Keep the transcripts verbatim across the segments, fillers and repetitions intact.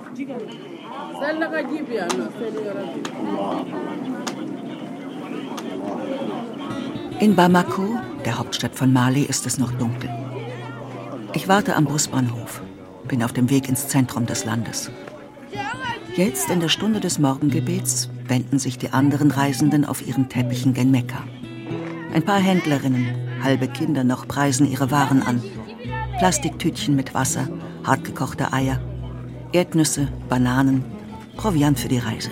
In Bamako, der Hauptstadt von Mali, ist es noch dunkel. Ich warte am Busbahnhof, bin auf dem Weg ins Zentrum des Landes. Jetzt, in der Stunde des Morgengebets, wenden sich die anderen Reisenden auf ihren Teppichen gen Mekka. Ein paar Händlerinnen, halbe Kinder noch, preisen ihre Waren an. Plastiktütchen mit Wasser, hartgekochte Eier, Erdnüsse, Bananen, Proviant für die Reise.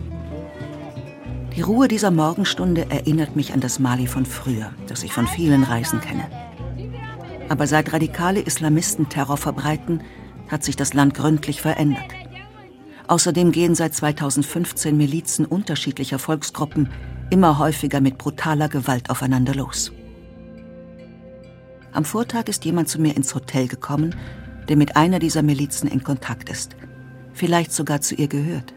Die Ruhe dieser Morgenstunde erinnert mich an das Mali von früher, das ich von vielen Reisen kenne. Aber seit radikale Islamisten Terror verbreiten, hat sich das Land gründlich verändert. Außerdem gehen seit zweitausendfünfzehn Milizen unterschiedlicher Volksgruppen immer häufiger mit brutaler Gewalt aufeinander los. Am Vortag ist jemand zu mir ins Hotel gekommen, der mit einer dieser Milizen in Kontakt ist. Vielleicht sogar zu ihr gehört.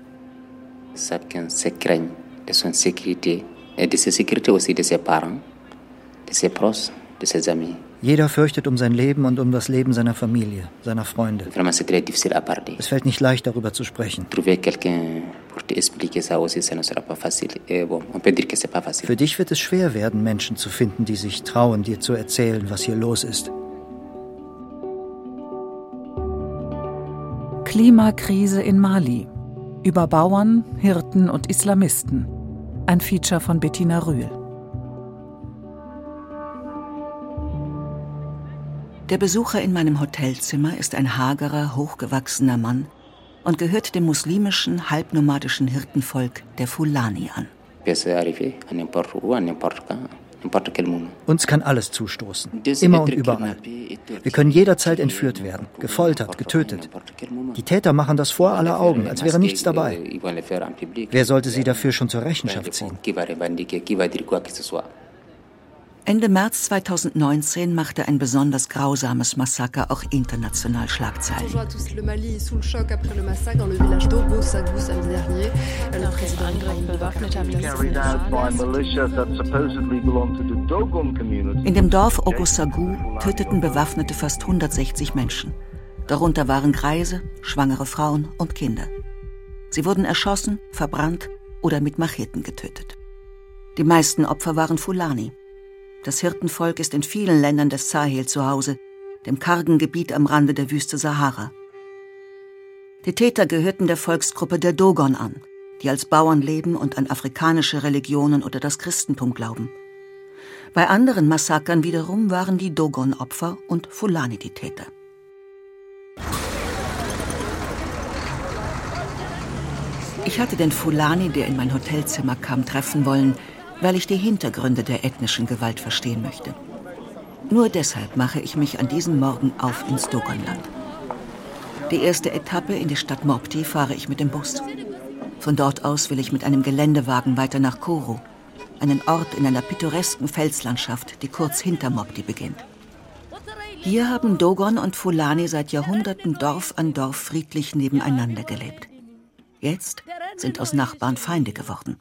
De son sécurité et de sa sécurité aussi de ses parents, de ses proches, de ses amis. Jeder fürchtet um sein Leben und um das Leben seiner Familie, seiner Freunde. Vraiment, c'est très difficile à parler. Es fällt nicht leicht, darüber zu sprechen. Trouver quelqu'un pour te expliquer ça aussi, ça ne sera pas facile. Et bon, on peut dire que c'est pas facile. Für dich wird es schwer werden, Menschen zu finden, die sich trauen, dir zu erzählen, was hier los ist. Klimakrise in Mali. Über Bauern, Hirten und Islamisten. Ein Feature von Bettina Rühl. Der Besucher in meinem Hotelzimmer ist ein hagerer, hochgewachsener Mann und gehört dem muslimischen, halbnomadischen Hirtenvolk der Fulani an. Uns kann alles zustoßen, immer und überall. Wir können jederzeit entführt werden, gefoltert, getötet. Die Täter machen das vor aller Augen, als wäre nichts dabei. Wer sollte sie dafür schon zur Rechenschaft ziehen? Ende März zweitausendneunzehn machte ein besonders grausames Massaker auch international Schlagzeilen. In dem Dorf Ogossagou töteten Bewaffnete fast hundertsechzig Menschen. Darunter waren Greise, schwangere Frauen und Kinder. Sie wurden erschossen, verbrannt oder mit Macheten getötet. Die meisten Opfer waren Fulani. Das Hirtenvolk ist in vielen Ländern des Sahel zu Hause, dem kargen Gebiet am Rande der Wüste Sahara. Die Täter gehörten der Volksgruppe der Dogon an, die als Bauern leben und an afrikanische Religionen oder das Christentum glauben. Bei anderen Massakern wiederum waren die Dogon Opfer und Fulani die Täter. Ich hatte den Fulani, der in mein Hotelzimmer kam, treffen wollen, weil ich die Hintergründe der ethnischen Gewalt verstehen möchte. Nur deshalb mache ich mich an diesem Morgen auf ins Dogonland. Die erste Etappe in die Stadt Mopti fahre ich mit dem Bus. Von dort aus will ich mit einem Geländewagen weiter nach Koro, einen Ort in einer pittoresken Felslandschaft, die kurz hinter Mopti beginnt. Hier haben Dogon und Fulani seit Jahrhunderten Dorf an Dorf friedlich nebeneinander gelebt. Jetzt sind aus Nachbarn Feinde geworden.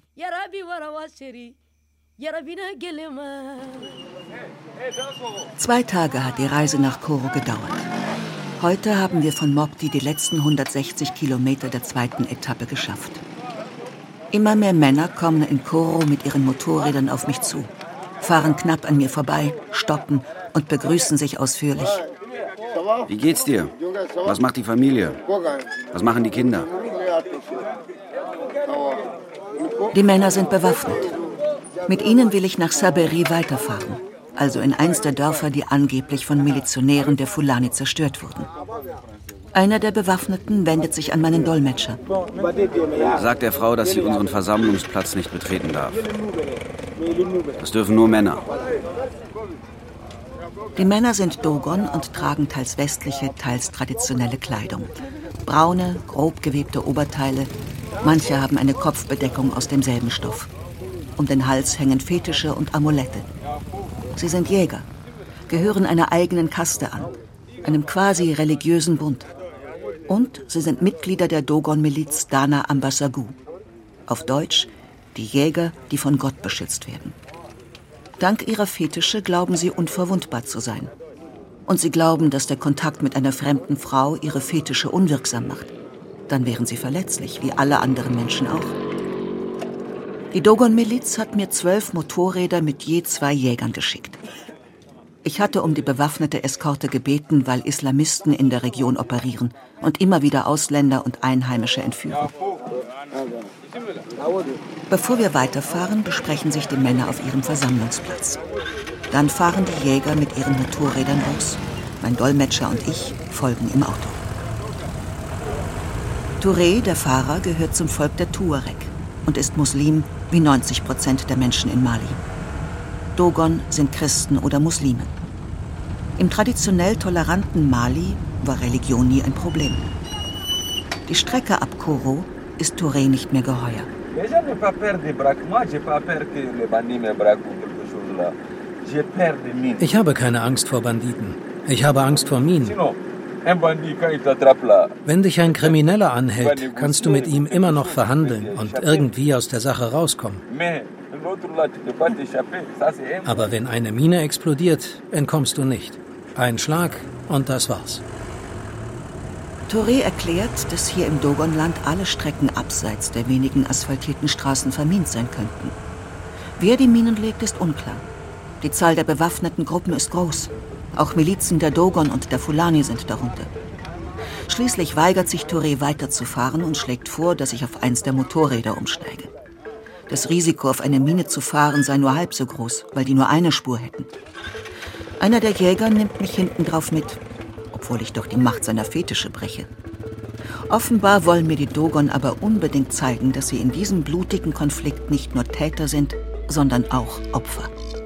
Zwei Tage hat die Reise nach Koro gedauert. Heute haben wir von Mopti die letzten hundertsechzig Kilometer der zweiten Etappe geschafft. Immer mehr Männer kommen in Koro mit ihren Motorrädern auf mich zu, fahren knapp an mir vorbei, stoppen und begrüßen sich ausführlich. Wie geht's dir? Was macht die Familie? Was machen die Kinder? Die Männer sind bewaffnet. Mit ihnen will ich nach Saberi weiterfahren, also in eins der Dörfer, die angeblich von Milizionären der Fulani zerstört wurden. Einer der Bewaffneten wendet sich an meinen Dolmetscher. Sag der Frau, dass sie unseren Versammlungsplatz nicht betreten darf. Das dürfen nur Männer. Die Männer sind Dogon und tragen teils westliche, teils traditionelle Kleidung. Braune, grob gewebte Oberteile, manche haben eine Kopfbedeckung aus demselben Stoff. Um den Hals hängen Fetische und Amulette. Sie sind Jäger, gehören einer eigenen Kaste an, einem quasi religiösen Bund. Und sie sind Mitglieder der Dogon-Miliz Dana Ambasagu. Auf Deutsch, die Jäger, die von Gott beschützt werden. Dank ihrer Fetische glauben sie, unverwundbar zu sein. Und sie glauben, dass der Kontakt mit einer fremden Frau ihre Fetische unwirksam macht. dann wären sie verletzlich, wie alle anderen Menschen auch. Die Dogon-Miliz hat mir zwölf Motorräder mit je zwei Jägern geschickt. Ich hatte um die bewaffnete Eskorte gebeten, weil Islamisten in der Region operieren und immer wieder Ausländer und Einheimische entführen. Bevor wir weiterfahren, besprechen sich die Männer auf ihrem Versammlungsplatz. Dann fahren die Jäger mit ihren Motorrädern los. Mein Dolmetscher und ich folgen im Auto. Touré, der Fahrer, gehört zum Volk der Tuareg und ist Muslim wie neunzig Prozent der Menschen in Mali. Dogon sind Christen oder Muslime. Im traditionell toleranten Mali war Religion nie ein Problem. Die Strecke ab Koro ist Touré nicht mehr geheuer. Ich habe keine Angst vor Banditen. Ich habe Angst vor Minen. Wenn dich ein Krimineller anhält, kannst du mit ihm immer noch verhandeln und irgendwie aus der Sache rauskommen. Aber wenn eine Mine explodiert, entkommst du nicht. Ein Schlag und das war's. Touré erklärt, dass hier im Dogonland alle Strecken abseits der wenigen asphaltierten Straßen vermint sein könnten. Wer die Minen legt, ist unklar. Die Zahl der bewaffneten Gruppen ist groß. Auch Milizen der Dogon und der Fulani sind darunter. Schließlich weigert sich Touré weiterzufahren und schlägt vor, dass ich auf eins der Motorräder umsteige. Das Risiko, auf eine Mine zu fahren, sei nur halb so groß, weil die nur eine Spur hätten. Einer der Jäger nimmt mich hinten drauf mit, obwohl ich doch die Macht seiner Fetische breche. Offenbar wollen mir die Dogon aber unbedingt zeigen, dass sie in diesem blutigen Konflikt nicht nur Täter sind, sondern auch Opfer.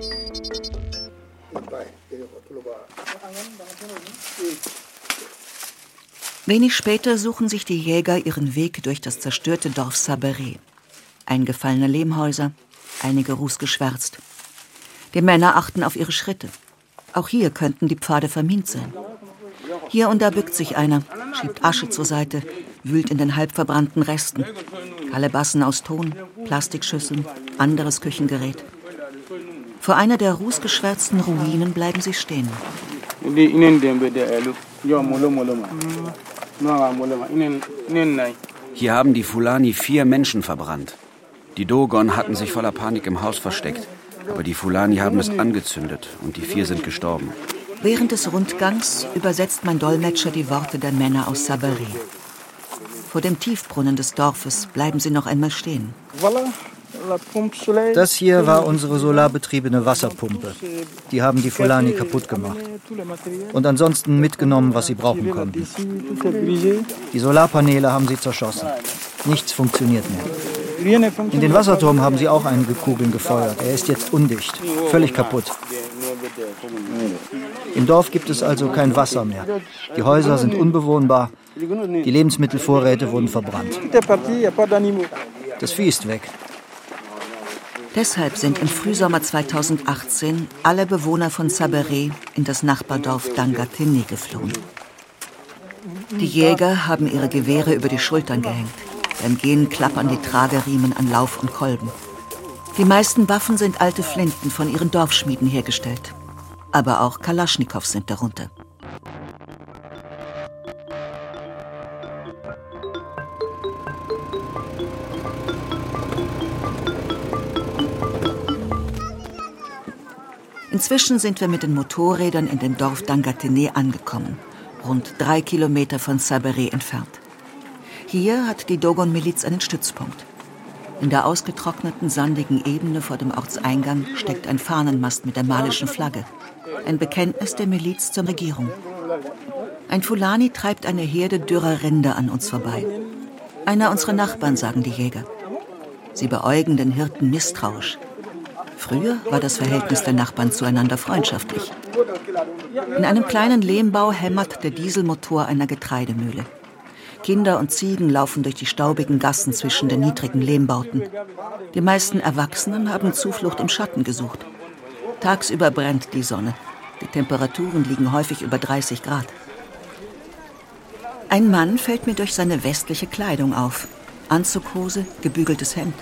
Wenig später suchen sich die Jäger ihren Weg durch das zerstörte Dorf Sabéré. Eingefallene Lehmhäuser, einige rußgeschwärzt. Die Männer achten auf ihre Schritte. Auch hier könnten die Pfade vermint sein. Hier und da bückt sich einer, schiebt Asche zur Seite, wühlt in den halbverbrannten Resten. Kalebassen aus Ton, Plastikschüsseln, anderes Küchengerät. Vor einer der rußgeschwärzten Ruinen bleiben sie stehen. Hier haben die Fulani vier Menschen verbrannt. Die Dogon hatten sich voller Panik im Haus versteckt. Aber die Fulani haben es angezündet und die vier sind gestorben. Während des Rundgangs übersetzt mein Dolmetscher die Worte der Männer aus Sabéré. Vor dem Tiefbrunnen des Dorfes bleiben sie noch einmal stehen. Das hier war unsere solarbetriebene Wasserpumpe. Die haben die Fulani kaputt gemacht. Und ansonsten mitgenommen, was sie brauchen konnten. Die Solarpaneele haben sie zerschossen. Nichts funktioniert mehr. In den Wasserturm haben sie auch einige Kugeln gefeuert. Er ist jetzt undicht, völlig kaputt. Im Dorf gibt es also kein Wasser mehr. Die Häuser sind unbewohnbar. Die Lebensmittelvorräte wurden verbrannt. Das Vieh ist weg. Deshalb sind im Frühsommer zweitausendachtzehn alle Bewohner von Sabéré in das Nachbardorf Dangatene geflohen. Die Jäger haben ihre Gewehre über die Schultern gehängt. Beim Gehen klappern die Trageriemen an Lauf und Kolben. Die meisten Waffen sind alte Flinten von ihren Dorfschmieden hergestellt. Aber auch Kalaschnikows sind darunter. Inzwischen sind wir mit den Motorrädern in dem Dorf Dangatene angekommen, rund drei Kilometer von Sabéré entfernt. Hier hat die Dogon-Miliz einen Stützpunkt. In der ausgetrockneten, sandigen Ebene vor dem Ortseingang steckt ein Fahnenmast mit der malischen Flagge. Ein Bekenntnis der Miliz zur Regierung. Ein Fulani treibt eine Herde dürrer Rinder an uns vorbei. Einer unserer Nachbarn, sagen die Jäger. Sie beäugen den Hirten misstrauisch. Früher war das Verhältnis der Nachbarn zueinander freundschaftlich. In einem kleinen Lehmbau hämmert der Dieselmotor einer Getreidemühle. Kinder und Ziegen laufen durch die staubigen Gassen zwischen den niedrigen Lehmbauten. Die meisten Erwachsenen haben Zuflucht im Schatten gesucht. Tagsüber brennt die Sonne. Die Temperaturen liegen häufig über dreißig Grad. Ein Mann fällt mir durch seine westliche Kleidung auf. Anzughose, gebügeltes Hemd.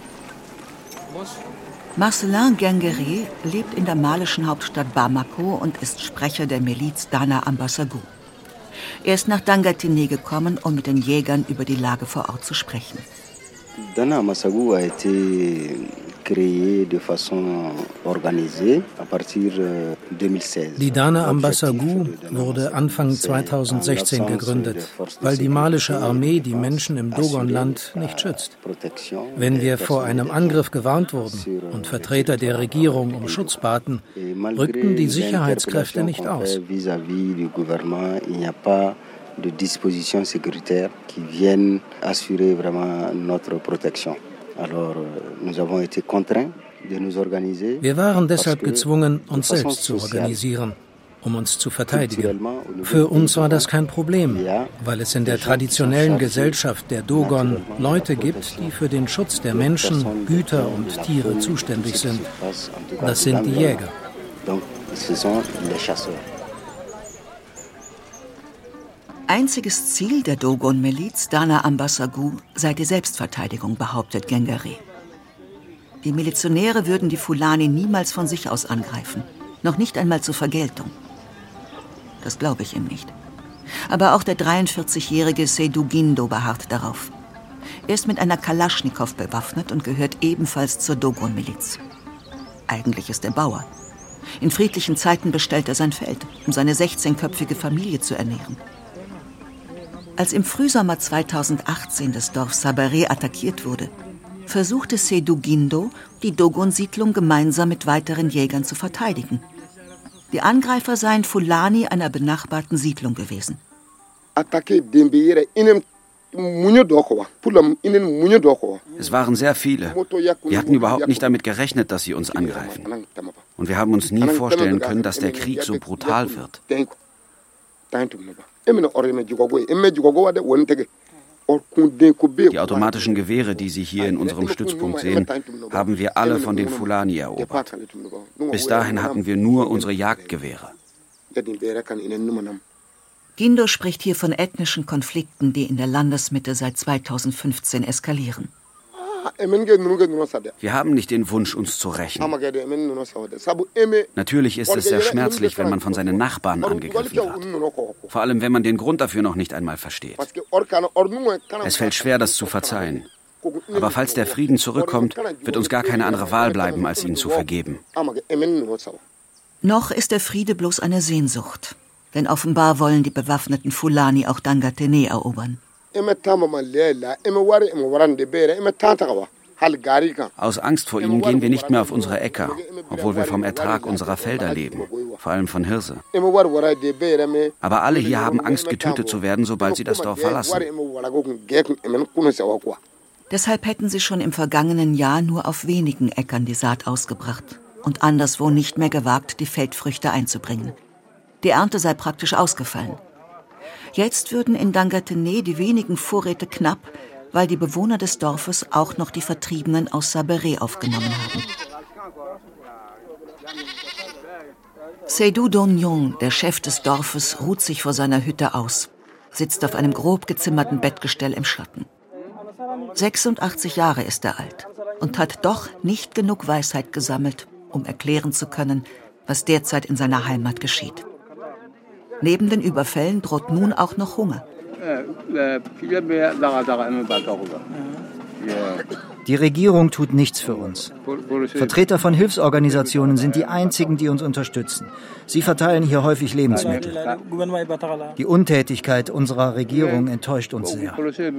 Marcelin Guingueré lebt in der malischen Hauptstadt Bamako und ist Sprecher der Miliz Dana Ambassagu. Er ist nach Dangatene gekommen, um mit den Jägern über die Lage vor Ort zu sprechen. Dana Ambassagou a été créé de façon organisée à partir de zweitausendsechzehn. Die Dana Ambassagou wurde Anfang zweitausendsechzehn gegründet, weil die malische Armee die Menschen im Dogonland nicht schützt. Wenn wir vor einem Angriff gewarnt wurden und Vertreter der Regierung um Schutz baten, rückten die Sicherheitskräfte nicht aus. de dispositions sécuritaires qui viennent assurer vraiment notre protection. Alors, nous avons été contraints de nous organiser. Wir waren deshalb gezwungen, uns selbst zu organisieren, um uns zu verteidigen. Für uns war das kein Problem, weil es in der traditionellen Gesellschaft der Dogon Leute gibt, die für den Schutz der Menschen, Güter und Tiere zuständig sind. Das sind die Jäger. Einziges Ziel der Dogon-Miliz Dana Ambassagou sei die Selbstverteidigung, behauptet Gengari. Die Milizionäre würden die Fulani niemals von sich aus angreifen, noch nicht einmal zur Vergeltung. Das glaube ich ihm nicht. Aber auch der dreiundvierzigjährige Seydou Guindo beharrt darauf. Er ist mit einer Kalaschnikow bewaffnet und gehört ebenfalls zur Dogon-Miliz. Eigentlich ist er Bauer. In friedlichen Zeiten bestellt er sein Feld, um seine sechzehnköpfige Familie zu ernähren. Als im Frühsommer zweitausendachtzehn das Dorf Sabare attackiert wurde, versuchte Seydou Guindo, die Dogon-Siedlung gemeinsam mit weiteren Jägern zu verteidigen. Die Angreifer seien Fulani einer benachbarten Siedlung gewesen. Es waren sehr viele. Wir hatten überhaupt nicht damit gerechnet, dass sie uns angreifen. Und wir haben uns nie vorstellen können, dass der Krieg so brutal wird. Die automatischen Gewehre, die Sie hier in unserem Stützpunkt sehen, haben wir alle von den Fulani erobert. Bis dahin hatten wir nur unsere Jagdgewehre. Guindo spricht hier von ethnischen Konflikten, die in der Landesmitte seit zweitausendfünfzehn eskalieren. Wir haben nicht den Wunsch, uns zu rächen. Natürlich ist es sehr schmerzlich, wenn man von seinen Nachbarn angegriffen wird. Vor allem, wenn man den Grund dafür noch nicht einmal versteht. Es fällt schwer, das zu verzeihen. Aber falls der Frieden zurückkommt, wird uns gar keine andere Wahl bleiben, als ihn zu vergeben. Noch ist der Friede bloß eine Sehnsucht. Denn offenbar wollen die bewaffneten Fulani auch Dangatene erobern. Aus Angst vor ihnen gehen wir nicht mehr auf unsere Äcker, obwohl wir vom Ertrag unserer Felder leben, vor allem von Hirse. Aber alle hier haben Angst, getötet zu werden, sobald sie das Dorf verlassen. Deshalb hätten sie schon im vergangenen Jahr nur auf wenigen Äckern die Saat ausgebracht und anderswo nicht mehr gewagt, die Feldfrüchte einzubringen. Die Ernte sei praktisch ausgefallen. Jetzt würden in Dangatene die wenigen Vorräte knapp, weil die Bewohner des Dorfes auch noch die Vertriebenen aus Sabare aufgenommen haben. Seydou Dognon, der Chef des Dorfes, ruht sich vor seiner Hütte aus, sitzt auf einem grob gezimmerten Bettgestell im Schatten. sechsundachtzig Jahre ist er alt und hat doch nicht genug Weisheit gesammelt, um erklären zu können, was derzeit in seiner Heimat geschieht. Neben den Überfällen droht nun auch noch Hunger. Die Regierung tut nichts für uns. Vertreter von Hilfsorganisationen sind die einzigen, die uns unterstützen. Sie verteilen hier häufig Lebensmittel. Die Untätigkeit unserer Regierung enttäuscht uns sehr.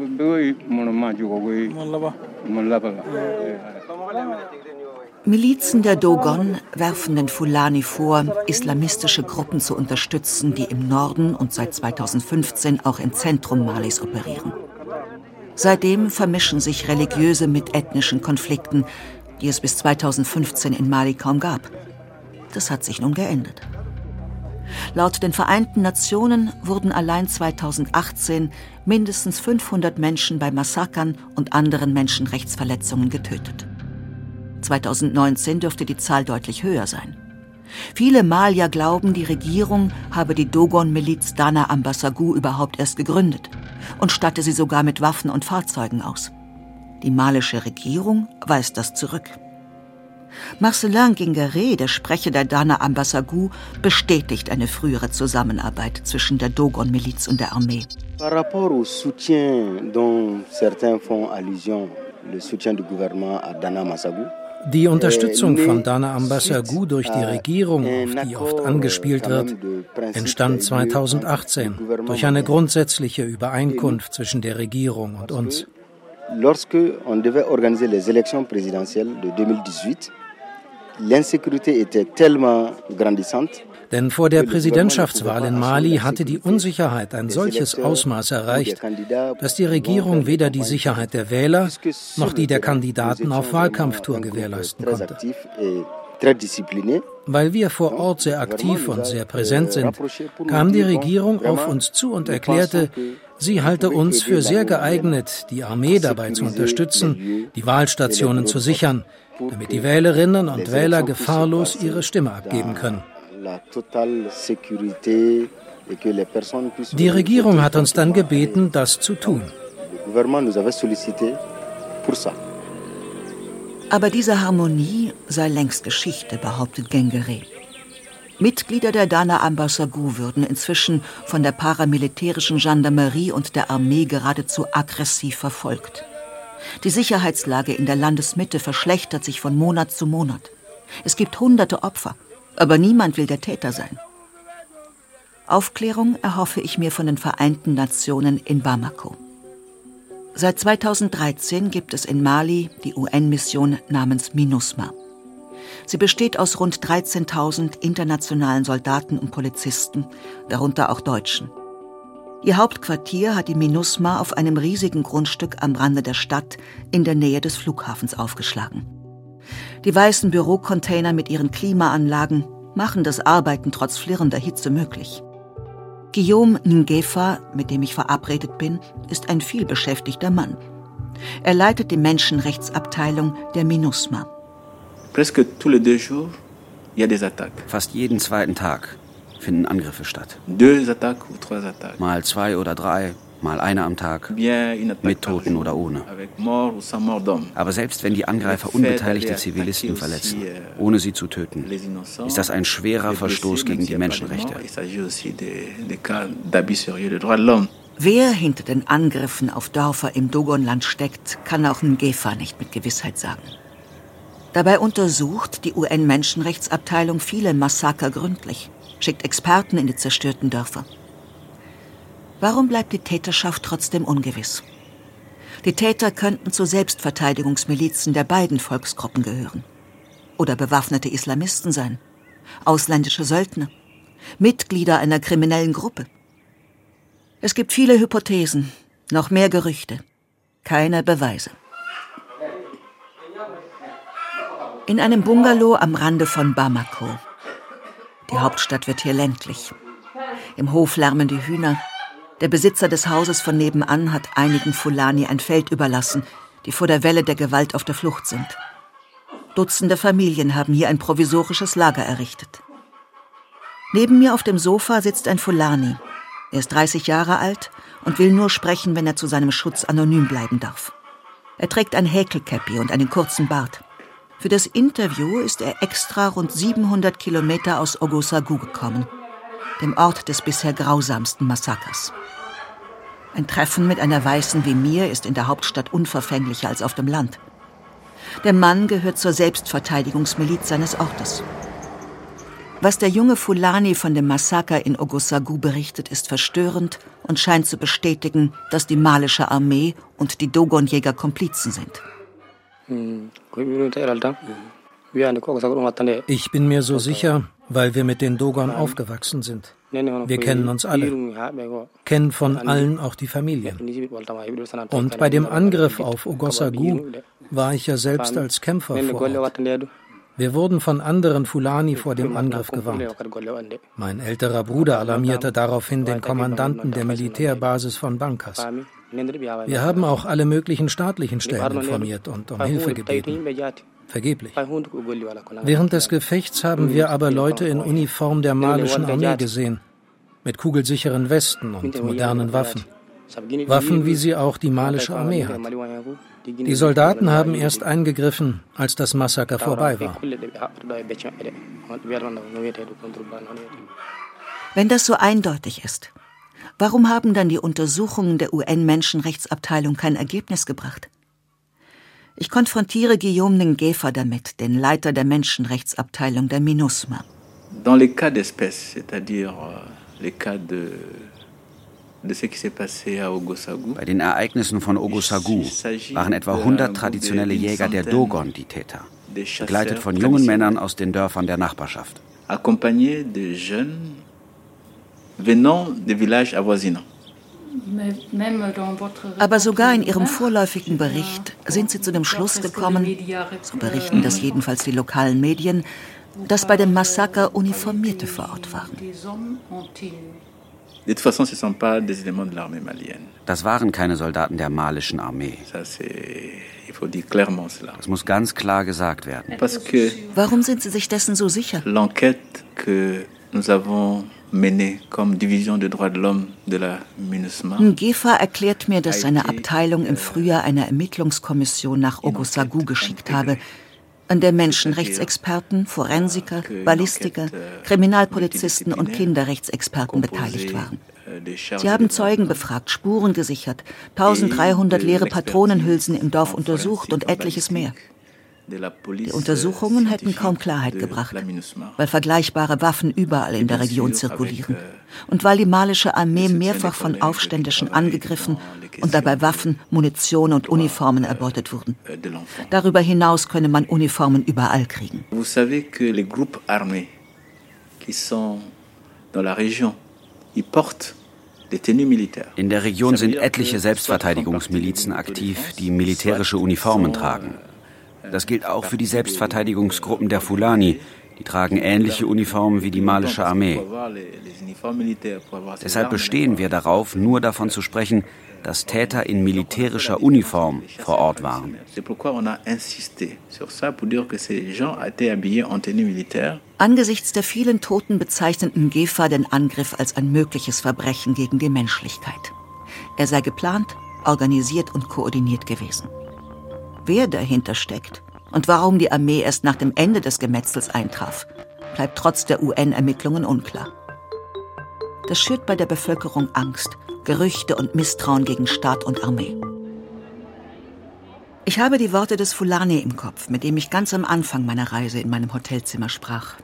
Milizen der Dogon werfen den Fulani vor, islamistische Gruppen zu unterstützen, die im Norden und seit zweitausendfünfzehn auch im Zentrum Malis operieren. Seitdem vermischen sich religiöse mit ethnischen Konflikten, die es bis zweitausendfünfzehn in Mali kaum gab. Das hat sich nun geändert. Laut den Vereinten Nationen wurden allein zweitausendachtzehn mindestens fünfhundert Menschen bei Massakern und anderen Menschenrechtsverletzungen getötet. zweitausendneunzehn dürfte die Zahl deutlich höher sein. Viele Malier glauben, die Regierung habe die Dogon-Miliz Dana Ambassagou überhaupt erst gegründet und statte sie sogar mit Waffen und Fahrzeugen aus. Die malische Regierung weist das zurück. Marcelin Gingere, der Sprecher der Dana Ambassagu, bestätigt eine frühere Zusammenarbeit zwischen der Dogon-Miliz und der Armee. Par rapport au soutien dont certains font allusion, le soutien du gouvernement à Dana Ambassagu. Die Unterstützung von Dana Ambassagu durch die Regierung, auf die oft angespielt wird, entstand zweitausendachtzehn durch eine grundsätzliche Übereinkunft zwischen der Regierung und uns. Lorsque on devait organiser les élections présidentielles de deux mille dix-huit, l'insécurité était tellement grandissante. Denn vor der Präsidentschaftswahl in Mali hatte die Unsicherheit ein solches Ausmaß erreicht, dass die Regierung weder die Sicherheit der Wähler noch die der Kandidaten auf Wahlkampftour gewährleisten konnte. Weil wir vor Ort sehr aktiv und sehr präsent sind, kam die Regierung auf uns zu und erklärte, sie halte uns für sehr geeignet, die Armee dabei zu unterstützen, die Wahlstationen zu sichern, damit die Wählerinnen und Wähler gefahrlos ihre Stimme abgeben können. Die Regierung hat uns dann gebeten, das zu tun. Aber diese Harmonie sei längst Geschichte, behauptet Gingere. Mitglieder der Dana Ambassagu würden inzwischen von der paramilitärischen Gendarmerie und der Armee geradezu aggressiv verfolgt. Die Sicherheitslage in der Landesmitte verschlechtert sich von Monat zu Monat. Es gibt hunderte Opfer, aber niemand will der Täter sein. Aufklärung erhoffe ich mir von den Vereinten Nationen in Bamako. Seit zweitausenddreizehn gibt es in Mali die U N-Mission namens MINUSMA. Sie besteht aus rund dreizehntausend internationalen Soldaten und Polizisten, darunter auch Deutschen. Ihr Hauptquartier hat die MINUSMA auf einem riesigen Grundstück am Rande der Stadt in der Nähe des Flughafens aufgeschlagen. Die weißen Bürocontainer mit ihren Klimaanlagen machen das Arbeiten trotz flirrender Hitze möglich. Guillaume Ngefa, mit dem ich verabredet bin, ist ein vielbeschäftigter Mann. Er leitet die Menschenrechtsabteilung der MINUSMA. Fast jeden zweiten Tag finden Angriffe statt. Mal zwei oder drei, mal eine am Tag, mit Toten oder ohne. Aber selbst wenn die Angreifer unbeteiligte Zivilisten verletzen, ohne sie zu töten, ist das ein schwerer Verstoß gegen die Menschenrechte. Wer hinter den Angriffen auf Dörfer im Dogonland steckt, kann auch Ngefa nicht mit Gewissheit sagen. Dabei untersucht die U N-Menschenrechtsabteilung viele Massaker gründlich, schickt Experten in die zerstörten Dörfer. Warum bleibt die Täterschaft trotzdem ungewiss? Die Täter könnten zu Selbstverteidigungsmilizen der beiden Volksgruppen gehören. Oder bewaffnete Islamisten sein, ausländische Söldner, Mitglieder einer kriminellen Gruppe. Es gibt viele Hypothesen, noch mehr Gerüchte, keine Beweise. In einem Bungalow am Rande von Bamako. Die Hauptstadt wird hier ländlich. Im Hof lärmen die Hühner. Der Besitzer des Hauses von nebenan hat einigen Fulani ein Feld überlassen, die vor der Welle der Gewalt auf der Flucht sind. Dutzende Familien haben hier ein provisorisches Lager errichtet. Neben mir auf dem Sofa sitzt ein Fulani. Er ist dreißig Jahre alt und will nur sprechen, wenn er zu seinem Schutz anonym bleiben darf. Er trägt ein Häkelkäppi und einen kurzen Bart. Für das Interview ist er extra rund siebenhundert Kilometer aus Ogosagu gekommen, dem Ort des bisher grausamsten Massakers. Ein Treffen mit einer Weißen wie mir ist in der Hauptstadt unverfänglicher als auf dem Land. Der Mann gehört zur Selbstverteidigungsmiliz seines Ortes. Was der junge Fulani von dem Massaker in Ogosagu berichtet, ist verstörend und scheint zu bestätigen, dass die malische Armee und die Dogon-Jäger Komplizen sind. Ich bin mir so sicher, weil wir mit den Dogon aufgewachsen sind. Wir kennen uns alle, kennen von allen auch die Familien. Und bei dem Angriff auf Ogosagu war ich ja selbst als Kämpfer vor Ort. Wir wurden von anderen Fulani vor dem Angriff gewarnt. Mein älterer Bruder alarmierte daraufhin den Kommandanten der Militärbasis von Bankas. Wir haben auch alle möglichen staatlichen Stellen informiert und um Hilfe gebeten. Vergeblich. Während des Gefechts haben wir aber Leute in Uniform der malischen Armee gesehen, mit kugelsicheren Westen und modernen Waffen. Waffen, wie sie auch die malische Armee hat. Die Soldaten haben erst eingegriffen, als das Massaker vorbei war. Wenn das so eindeutig ist, warum haben dann die Untersuchungen der U N-Menschenrechtsabteilung kein Ergebnis gebracht? Ich konfrontiere Guillaume Ngefa damit, den Leiter der Menschenrechtsabteilung der MINUSMA. Dans les cas d'espèce, c'est-à-dire les cas de Bei den Ereignissen von Ogosagu waren etwa hundert traditionelle Jäger der Dogon die Täter, begleitet von jungen Männern aus den Dörfern der Nachbarschaft. Aber sogar in ihrem vorläufigen Bericht sind sie zu dem Schluss gekommen, so berichten das jedenfalls die lokalen Medien, dass bei dem Massaker Uniformierte vor Ort waren. Das waren keine Soldaten der malischen Armee. Das muss ganz klar gesagt werden. Warum sind Sie sich dessen so sicher? Ngefa erklärt mir, dass seine Abteilung im Frühjahr eine Ermittlungskommission nach Ogosagu geschickt habe, an der Menschenrechtsexperten, Forensiker, Ballistiker, Kriminalpolizisten und Kinderrechtsexperten beteiligt waren. Sie haben Zeugen befragt, Spuren gesichert, dreizehnhundert leere Patronenhülsen im Dorf untersucht und etliches mehr. Die Untersuchungen hätten kaum Klarheit gebracht, weil vergleichbare Waffen überall in der Region zirkulieren und weil die malische Armee mehrfach von Aufständischen angegriffen und dabei Waffen, Munition und Uniformen erbeutet wurden. Darüber hinaus könne man Uniformen überall kriegen. Vous savez que les groupes armés qui sont dans la région, ils portent des tenues militaires. In der Region sind etliche Selbstverteidigungsmilizen aktiv, die militärische Uniformen tragen. Das gilt auch für die Selbstverteidigungsgruppen der Fulani. Die tragen ähnliche Uniformen wie die malische Armee. Deshalb bestehen wir darauf, nur davon zu sprechen, dass Täter in militärischer Uniform vor Ort waren. Angesichts der vielen Toten bezeichnet Ngefa den Angriff als ein mögliches Verbrechen gegen die Menschlichkeit. Er sei geplant, organisiert und koordiniert gewesen. Wer dahinter steckt und warum die Armee erst nach dem Ende des Gemetzels eintraf, bleibt trotz der U N-Ermittlungen unklar. Das schürt bei der Bevölkerung Angst, Gerüchte und Misstrauen gegen Staat und Armee. Ich habe die Worte des Fulani im Kopf, mit dem ich ganz am Anfang meiner Reise in meinem Hotelzimmer sprach.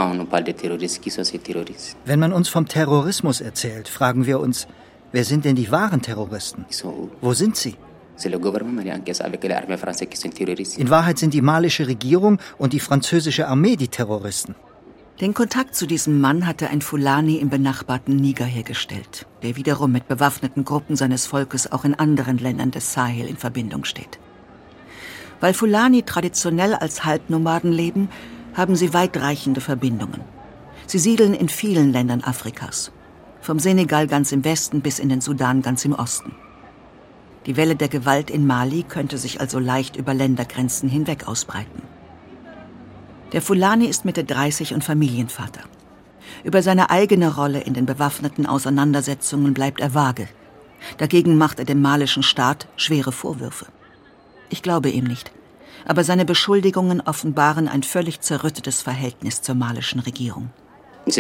Wenn man uns vom Terrorismus erzählt, fragen wir uns, wer sind denn die wahren Terroristen? Wo sind sie? In Wahrheit sind die malische Regierung und die französische Armee die Terroristen. Den Kontakt zu diesem Mann hatte ein Fulani im benachbarten Niger hergestellt, der wiederum mit bewaffneten Gruppen seines Volkes auch in anderen Ländern des Sahel in Verbindung steht. Weil Fulani traditionell als Halbnomaden leben, haben sie weitreichende Verbindungen. Sie siedeln in vielen Ländern Afrikas, vom Senegal ganz im Westen bis in den Sudan ganz im Osten. Die Welle der Gewalt in Mali könnte sich also leicht über Ländergrenzen hinweg ausbreiten. Der Fulani ist Mitte dreißig und Familienvater. Über seine eigene Rolle in den bewaffneten Auseinandersetzungen bleibt er vage. Dagegen macht er dem malischen Staat schwere Vorwürfe. Ich glaube ihm nicht, aber seine Beschuldigungen offenbaren ein völlig zerrüttetes Verhältnis zur malischen Regierung. Ich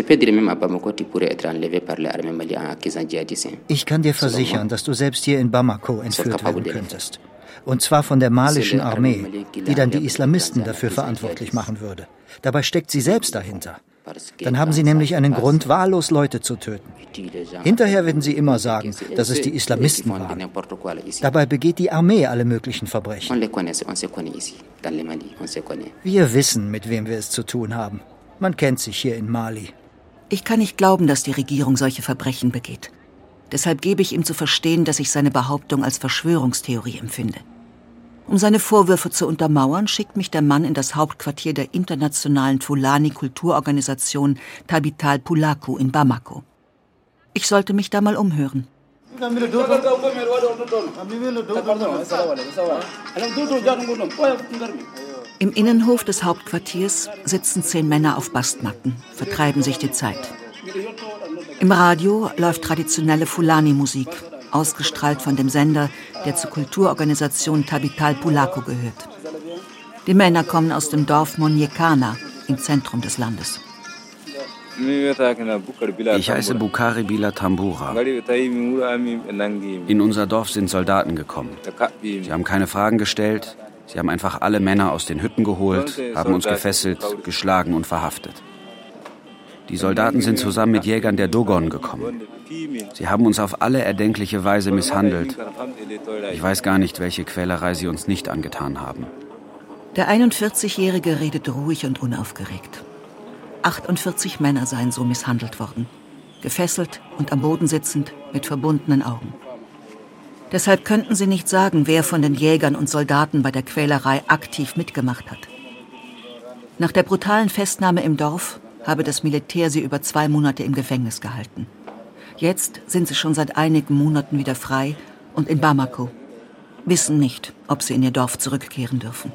kann dir versichern, dass du selbst hier in Bamako entführt werden könntest. Und zwar von der malischen Armee, die dann die Islamisten dafür verantwortlich machen würde. Dabei steckt sie selbst dahinter. Dann haben sie nämlich einen Grund, wahllos Leute zu töten. Hinterher werden sie immer sagen, dass es die Islamisten waren. Dabei begeht die Armee alle möglichen Verbrechen. Wir wissen, mit wem wir es zu tun haben. Man kennt sich hier in Mali. Ich kann nicht glauben, dass die Regierung solche Verbrechen begeht. Deshalb gebe ich ihm zu verstehen, dass ich seine Behauptung als Verschwörungstheorie empfinde. Um seine Vorwürfe zu untermauern, schickt mich der Mann in das Hauptquartier der internationalen Fulani-Kulturorganisation Tabital Pulaku in Bamako. Ich sollte mich da mal umhören. Im Innenhof des Hauptquartiers sitzen zehn Männer auf Bastmatten, vertreiben sich die Zeit. Im Radio läuft traditionelle Fulani-Musik, ausgestrahlt von dem Sender, der zur Kulturorganisation Tabital Pulako gehört. Die Männer kommen aus dem Dorf Monyekana im Zentrum des Landes. Ich heiße Bukari Bila Tambura. In unser Dorf sind Soldaten gekommen. Sie haben keine Fragen gestellt. Sie haben einfach alle Männer aus den Hütten geholt, haben uns gefesselt, geschlagen und verhaftet. Die Soldaten sind zusammen mit Jägern der Dogon gekommen. Sie haben uns auf alle erdenkliche Weise misshandelt. Ich weiß gar nicht, welche Quälerei sie uns nicht angetan haben. Der einundvierzigjährige redet ruhig und unaufgeregt. achtundvierzig Männer seien so misshandelt worden, gefesselt und am Boden sitzend mit verbundenen Augen. Deshalb könnten sie nicht sagen, wer von den Jägern und Soldaten bei der Quälerei aktiv mitgemacht hat. Nach der brutalen Festnahme im Dorf habe das Militär sie über zwei Monate im Gefängnis gehalten. Jetzt sind sie schon seit einigen Monaten wieder frei und in Bamako, wissen nicht, ob sie in ihr Dorf zurückkehren dürfen.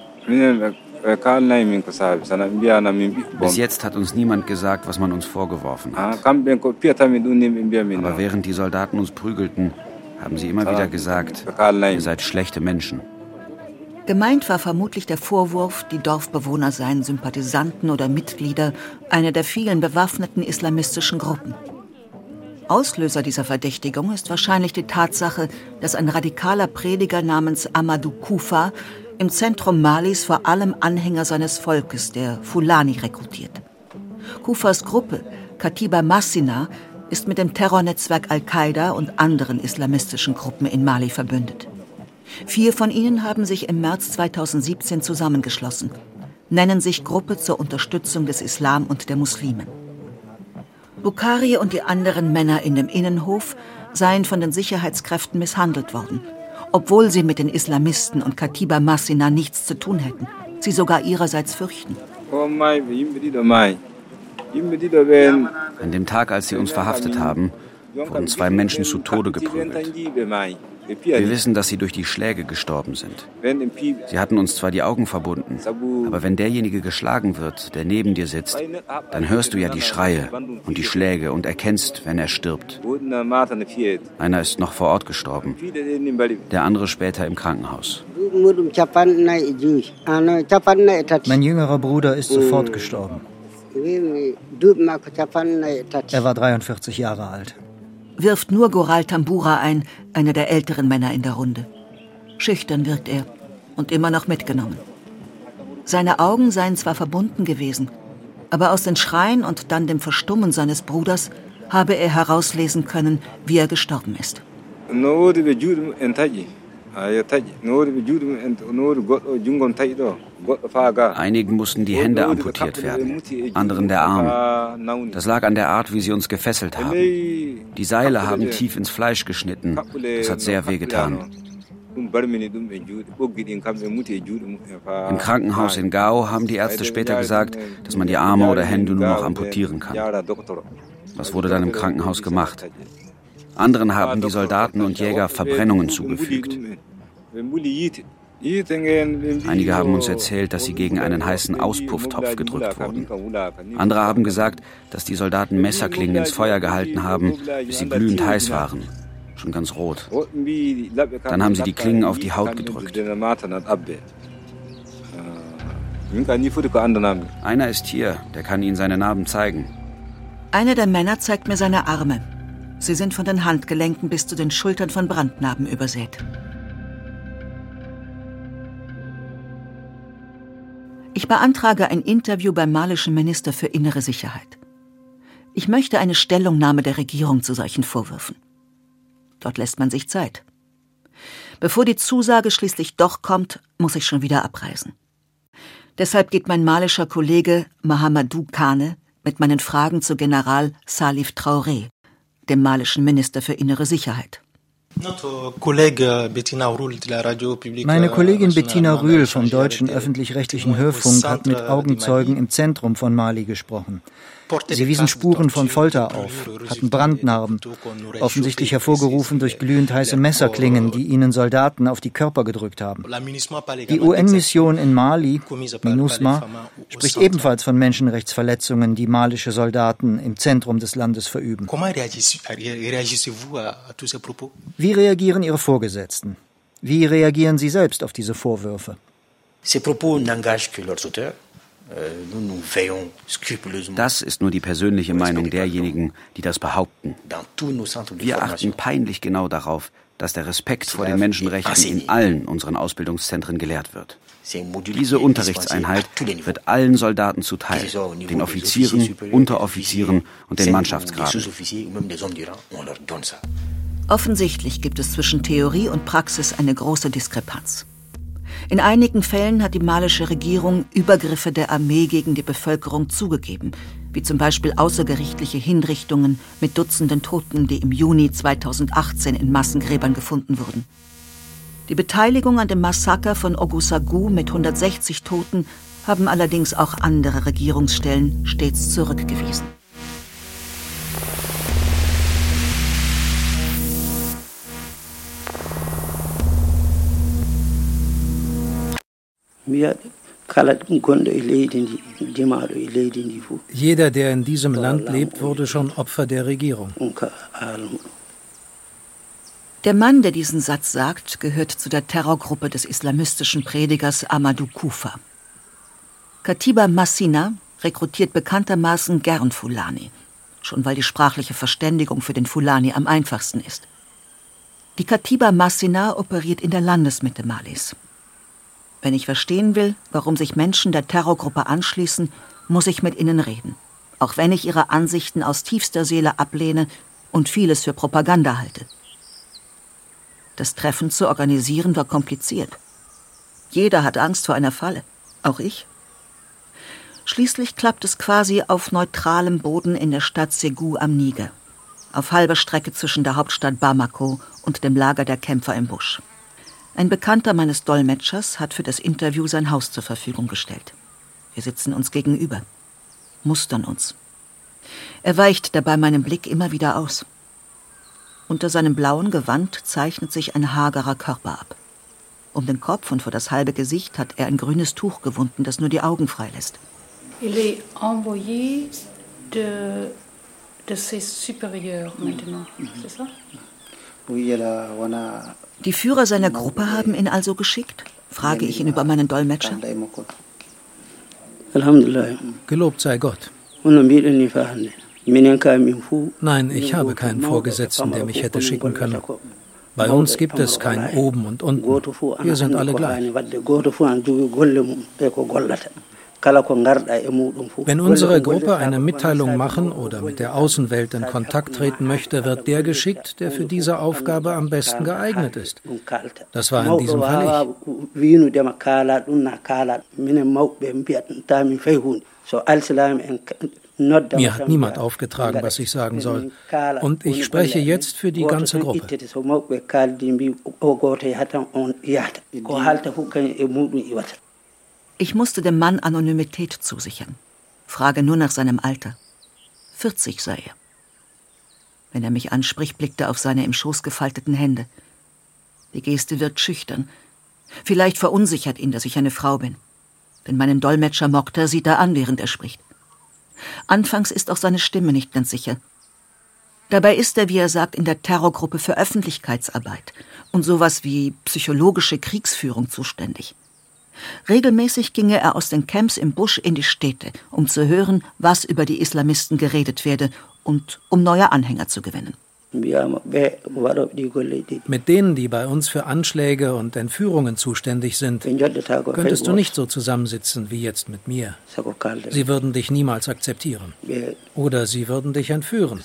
Bis jetzt hat uns niemand gesagt, was man uns vorgeworfen hat. Aber während die Soldaten uns prügelten, haben sie immer wieder gesagt, ihr seid schlechte Menschen. Gemeint war vermutlich der Vorwurf, die Dorfbewohner seien Sympathisanten oder Mitglieder einer der vielen bewaffneten islamistischen Gruppen. Auslöser dieser Verdächtigung ist wahrscheinlich die Tatsache, dass ein radikaler Prediger namens Amadou Koufa im Zentrum Malis vor allem Anhänger seines Volkes, der Fulani, rekrutiert. Koufas Gruppe, Katiba Massina, ist mit dem Terrornetzwerk Al-Qaida und anderen islamistischen Gruppen in Mali verbündet. Vier von ihnen haben sich im März zweitausendsiebzehn zusammengeschlossen, nennen sich Gruppe zur Unterstützung des Islam und der Muslime. Bukari und die anderen Männer in dem Innenhof seien von den Sicherheitskräften misshandelt worden, obwohl sie mit den Islamisten und Katiba Massina nichts zu tun hätten, sie sogar ihrerseits fürchten. An dem Tag, als sie uns verhaftet haben, wurden zwei Menschen zu Tode geprügelt. Wir wissen, dass sie durch die Schläge gestorben sind. Sie hatten uns zwar die Augen verbunden, aber wenn derjenige geschlagen wird, der neben dir sitzt, dann hörst du ja die Schreie und die Schläge und erkennst, wenn er stirbt. Einer ist noch vor Ort gestorben, der andere später im Krankenhaus. Mein jüngerer Bruder ist sofort gestorben. Er war dreiundvierzig Jahre alt. Wirft nur Goral Tambura ein, einer der älteren Männer in der Runde. Schüchtern wirkt er und immer noch mitgenommen. Seine Augen seien zwar verbunden gewesen, aber aus den Schreien und dann dem Verstummen seines Bruders habe er herauslesen können, wie er gestorben ist. Einigen mussten die Hände amputiert werden, anderen der Arm. Das lag an der Art, wie sie uns gefesselt haben. Die Seile haben tief ins Fleisch geschnitten. Das hat sehr wehgetan. Im Krankenhaus in Gao haben die Ärzte später gesagt, dass man die Arme oder Hände nur noch amputieren kann. Das wurde dann im Krankenhaus gemacht. Anderen haben die Soldaten und Jäger Verbrennungen zugefügt. Einige haben uns erzählt, dass sie gegen einen heißen Auspufftopf gedrückt wurden. Andere haben gesagt, dass die Soldaten Messerklingen ins Feuer gehalten haben, bis sie glühend heiß waren, schon ganz rot. Dann haben sie die Klingen auf die Haut gedrückt. Einer ist hier, der kann Ihnen seine Narben zeigen. Einer der Männer zeigt mir seine Arme. Sie sind von den Handgelenken bis zu den Schultern von Brandnarben übersät. Ich beantrage ein Interview beim malischen Minister für innere Sicherheit. Ich möchte eine Stellungnahme der Regierung zu solchen Vorwürfen. Dort lässt man sich Zeit. Bevor die Zusage schließlich doch kommt, muss ich schon wieder abreisen. Deshalb geht mein malischer Kollege Mahamadou Kane mit meinen Fragen zu General Salif Traoré, dem malischen Minister für innere Sicherheit. Meine Kollegin Bettina Rühl vom deutschen öffentlich-rechtlichen Hörfunk hat mit Augenzeugen im Zentrum von Mali gesprochen. Sie wiesen Spuren von Folter auf, hatten Brandnarben, offensichtlich hervorgerufen durch glühend heiße Messerklingen, die ihnen Soldaten auf die Körper gedrückt haben. Die U N-Mission in Mali, MINUSMA, spricht ebenfalls von Menschenrechtsverletzungen, die malische Soldaten im Zentrum des Landes verüben. Wie reagieren Ihre Vorgesetzten? Wie reagieren Sie selbst auf diese Vorwürfe? Das ist nur die persönliche Meinung derjenigen, die das behaupten. Wir achten peinlich genau darauf, dass der Respekt vor den Menschenrechten in allen unseren Ausbildungszentren gelehrt wird. Diese Unterrichtseinheit wird allen Soldaten zuteil, den Offizieren, Unteroffizieren und den Mannschaftsgraden. Offensichtlich gibt es zwischen Theorie und Praxis eine große Diskrepanz. In einigen Fällen hat die malische Regierung Übergriffe der Armee gegen die Bevölkerung zugegeben, wie zum Beispiel außergerichtliche Hinrichtungen mit Dutzenden Toten, die im Juni zweitausendachtzehn in Massengräbern gefunden wurden. Die Beteiligung an dem Massaker von Ouagadougou mit hundertsechzig Toten haben allerdings auch andere Regierungsstellen stets zurückgewiesen. Jeder, der in diesem Land lebt, wurde schon Opfer der Regierung. Der Mann, der diesen Satz sagt, gehört zu der Terrorgruppe des islamistischen Predigers Amadou Koufa. Katiba Massina rekrutiert bekanntermaßen gern Fulani, schon weil die sprachliche Verständigung für den Fulani am einfachsten ist. Die Katiba Massina operiert in der Landesmitte Malis. Wenn ich verstehen will, warum sich Menschen der Terrorgruppe anschließen, muss ich mit ihnen reden, auch wenn ich ihre Ansichten aus tiefster Seele ablehne und vieles für Propaganda halte. Das Treffen zu organisieren war kompliziert. Jeder hat Angst vor einer Falle, auch ich. Schließlich klappt es quasi auf neutralem Boden in der Stadt Ségou am Niger, auf halber Strecke zwischen der Hauptstadt Bamako und dem Lager der Kämpfer im Busch. Ein Bekannter meines Dolmetschers hat für das Interview sein Haus zur Verfügung gestellt. Wir sitzen uns gegenüber, mustern uns. Er weicht dabei meinem Blick immer wieder aus. Unter seinem blauen Gewand zeichnet sich ein hagerer Körper ab. Um den Kopf und vor das halbe Gesicht hat er ein grünes Tuch gewunden, das nur die Augen freilässt. Il est envoyé de, de ses supérieurs maintenant, c'est ça? Die Führer seiner Gruppe haben ihn also geschickt? Frage ich ihn über meinen Dolmetscher. Gelobt sei Gott. Nein, ich habe keinen Vorgesetzten, der mich hätte schicken können. Bei uns gibt es kein Oben und Unten. Wir sind alle gleich. Wenn unsere Gruppe eine Mitteilung machen oder mit der Außenwelt in Kontakt treten möchte, wird der geschickt, der für diese Aufgabe am besten geeignet ist. Das war in diesem Fall ich. Mir hat niemand aufgetragen, was ich sagen soll. Und ich spreche jetzt für die ganze Gruppe. Ich musste dem Mann Anonymität zusichern. Frage nur nach seinem Alter. vierzig sei er. Wenn er mich anspricht, blickt er auf seine im Schoß gefalteten Hände. Die Geste wirkt schüchtern. Vielleicht verunsichert ihn, dass ich eine Frau bin. Denn meinen Dolmetscher Mokhtar sieht er an, während er spricht. Anfangs ist auch seine Stimme nicht ganz sicher. Dabei ist er, wie er sagt, in der Terrorgruppe für Öffentlichkeitsarbeit und sowas wie psychologische Kriegsführung zuständig. Regelmäßig ginge er aus den Camps im Busch in die Städte, um zu hören, was über die Islamisten geredet werde und um neue Anhänger zu gewinnen. Mit denen, die bei uns für Anschläge und Entführungen zuständig sind, könntest du nicht so zusammensitzen wie jetzt mit mir. Sie würden dich niemals akzeptieren. Oder sie würden dich entführen.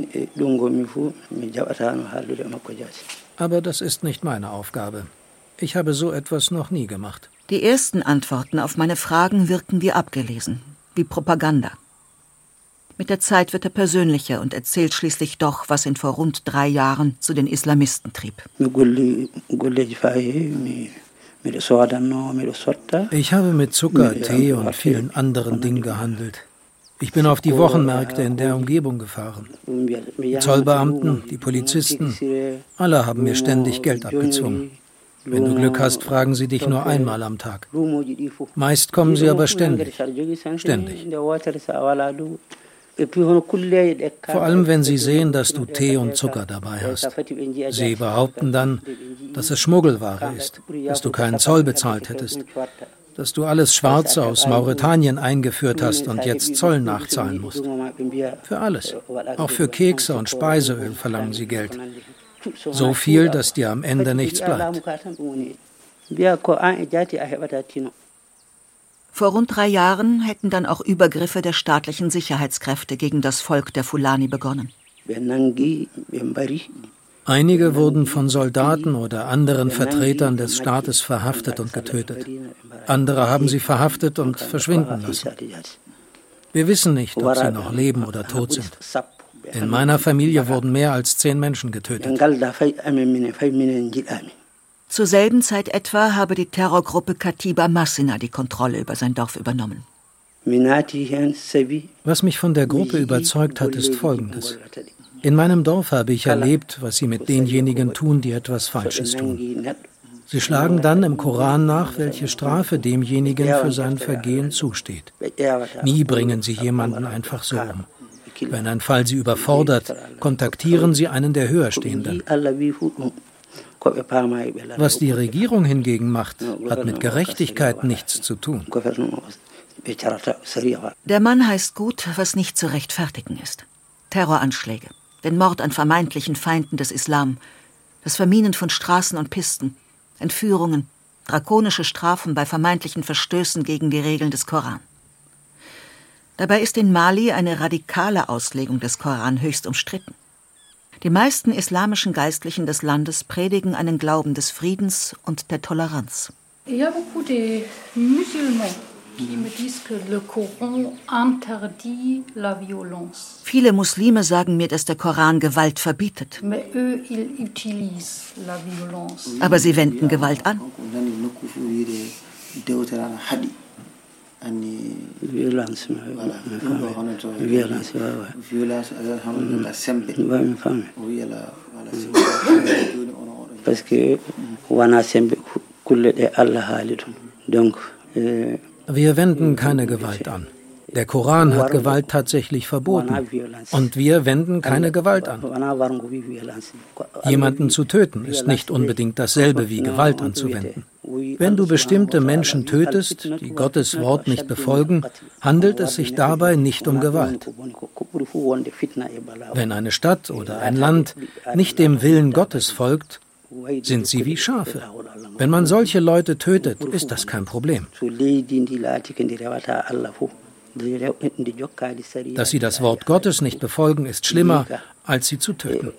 Aber das ist nicht meine Aufgabe. Ich habe so etwas noch nie gemacht. Die ersten Antworten auf meine Fragen wirken wie abgelesen, wie Propaganda. Mit der Zeit wird er persönlicher und erzählt schließlich doch, was ihn vor rund drei Jahren zu den Islamisten trieb. Ich habe mit Zucker, Tee und vielen anderen Dingen gehandelt. Ich bin auf die Wochenmärkte in der Umgebung gefahren. Die Zollbeamten, die Polizisten, alle haben mir ständig Geld abgezwungen. Wenn du Glück hast, fragen sie dich nur einmal am Tag. Meist kommen sie aber ständig. Ständig. Vor allem, wenn sie sehen, dass du Tee und Zucker dabei hast. Sie behaupten dann, dass es Schmuggelware ist, dass du keinen Zoll bezahlt hättest, dass du alles Schwarze aus Mauretanien eingeführt hast und jetzt Zoll nachzahlen musst. Für alles. Auch für Kekse und Speiseöl verlangen sie Geld. So viel, dass dir am Ende nichts bleibt. Vor rund drei Jahren hätten dann auch Übergriffe der staatlichen Sicherheitskräfte gegen das Volk der Fulani begonnen. Einige wurden von Soldaten oder anderen Vertretern des Staates verhaftet und getötet. Andere haben sie verhaftet und verschwinden lassen. Wir wissen nicht, ob sie noch leben oder tot sind. In meiner Familie wurden mehr als zehn Menschen getötet. Zur selben Zeit etwa habe die Terrorgruppe Katiba Masina die Kontrolle über sein Dorf übernommen. Was mich von der Gruppe überzeugt hat, ist Folgendes. In meinem Dorf habe ich erlebt, was sie mit denjenigen tun, die etwas Falsches tun. Sie schlagen dann im Koran nach, welche Strafe demjenigen für sein Vergehen zusteht. Nie bringen sie jemanden einfach so um. Wenn ein Fall sie überfordert, kontaktieren sie einen der Höherstehenden. Was die Regierung hingegen macht, hat mit Gerechtigkeit nichts zu tun. Der Mann heißt gut, was nicht zu rechtfertigen ist. Terroranschläge, den Mord an vermeintlichen Feinden des Islam, das Verminen von Straßen und Pisten, Entführungen, drakonische Strafen bei vermeintlichen Verstößen gegen die Regeln des Koran. Dabei ist in Mali eine radikale Auslegung des Koran höchst umstritten. Die meisten islamischen Geistlichen des Landes predigen einen Glauben des Friedens und der Toleranz. Viele Muslime sagen mir, dass der Koran Gewalt verbietet. Aber sie wenden Gewalt an. Violence. Violence. Parce que wana sembe kulle de Allah halidum. Donc wir wenden keine Gewalt an. Der Koran hat Gewalt tatsächlich verboten. Und wir wenden keine Gewalt an. Jemanden zu töten ist nicht unbedingt dasselbe wie Gewalt anzuwenden. Wenn du bestimmte Menschen tötest, die Gottes Wort nicht befolgen, handelt es sich dabei nicht um Gewalt. Wenn eine Stadt oder ein Land nicht dem Willen Gottes folgt, sind sie wie Schafe. Wenn man solche Leute tötet, ist das kein Problem. Dass sie das Wort Gottes nicht befolgen, ist schlimmer, als sie zu töten.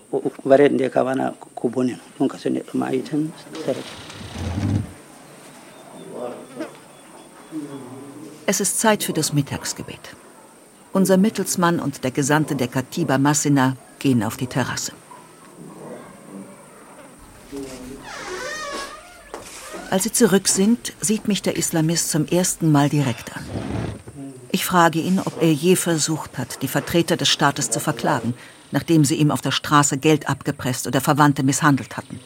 Es ist Zeit für das Mittagsgebet. Unser Mittelsmann und der Gesandte der Katiba Masina gehen auf die Terrasse. Als sie zurück sind, sieht mich der Islamist zum ersten Mal direkt an. Ich frage ihn, ob er je versucht hat, die Vertreter des Staates zu verklagen, nachdem sie ihm auf der Straße Geld abgepresst oder Verwandte misshandelt hatten.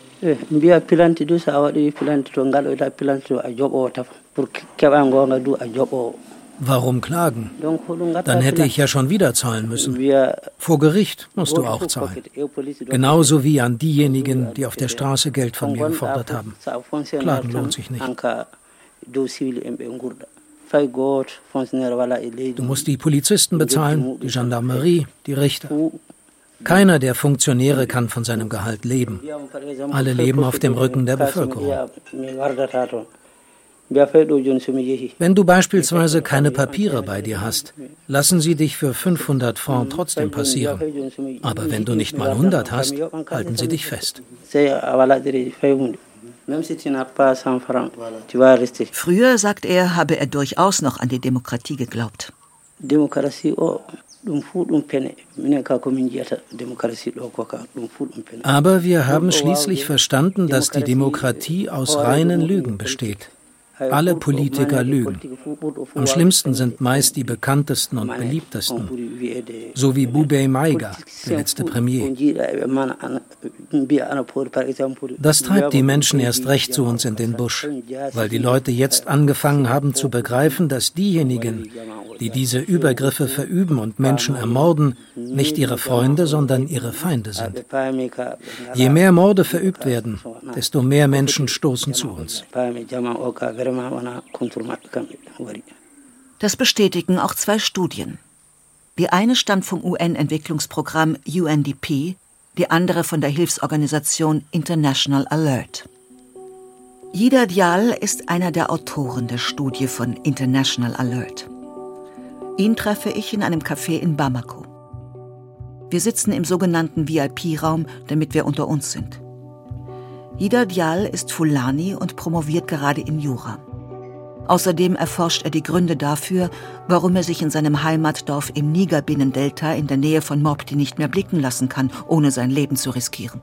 Warum klagen? Dann hätte ich ja schon wieder zahlen müssen. Vor Gericht musst du auch zahlen. Genauso wie an diejenigen, die auf der Straße Geld von mir gefordert haben. Klagen lohnt sich nicht. Du musst die Polizisten bezahlen, die Gendarmerie, die Richter. Keiner der Funktionäre kann von seinem Gehalt leben. Alle leben auf dem Rücken der Bevölkerung. Wenn du beispielsweise keine Papiere bei dir hast, lassen sie dich für fünfhundert Francs trotzdem passieren. Aber wenn du nicht mal hundert hast, halten sie dich fest. Früher, sagt er, habe er durchaus noch an die Demokratie geglaubt. Aber wir haben schließlich verstanden, dass die Demokratie aus reinen Lügen besteht. Alle Politiker lügen. Am schlimmsten sind meist die bekanntesten und beliebtesten, so wie Bubey Maiga, der letzte Premier. Das treibt die Menschen erst recht zu uns in den Busch, weil die Leute jetzt angefangen haben zu begreifen, dass diejenigen, die diese Übergriffe verüben und Menschen ermorden, nicht ihre Freunde, sondern ihre Feinde sind. Je mehr Morde verübt werden, desto mehr Menschen stoßen zu uns. Das bestätigen auch zwei Studien. Die eine stammt vom U N-Entwicklungsprogramm U N D P, die andere von der Hilfsorganisation International Alert. Yida Dial ist einer der Autoren der Studie von International Alert. Ihn treffe ich in einem Café in Bamako. Wir sitzen im sogenannten V I P-Raum, damit wir unter uns sind. Yida Dial ist Fulani und promoviert gerade in Jura. Außerdem erforscht er die Gründe dafür, warum er sich in seinem Heimatdorf im Niger-Binnendelta in der Nähe von Mopti nicht mehr blicken lassen kann, ohne sein Leben zu riskieren.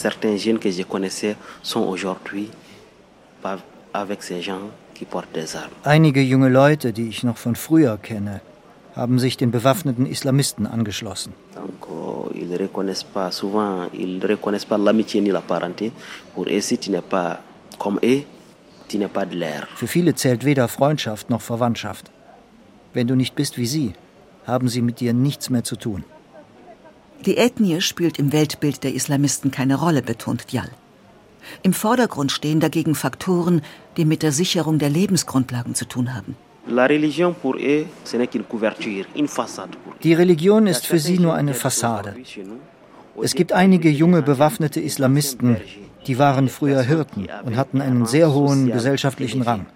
Einige junge Leute, die ich noch von früher kenne, haben sich den bewaffneten Islamisten angeschlossen. Für viele zählt weder Freundschaft noch Verwandtschaft. Wenn du nicht bist wie sie, haben sie mit dir nichts mehr zu tun. Die Ethnie spielt im Weltbild der Islamisten keine Rolle, betont Dial. Im Vordergrund stehen dagegen Faktoren, die mit der Sicherung der Lebensgrundlagen zu tun haben. Die Religion ist für sie nur eine Fassade. Es gibt einige junge bewaffnete Islamisten, die waren früher Hirten und hatten einen sehr hohen gesellschaftlichen Rang.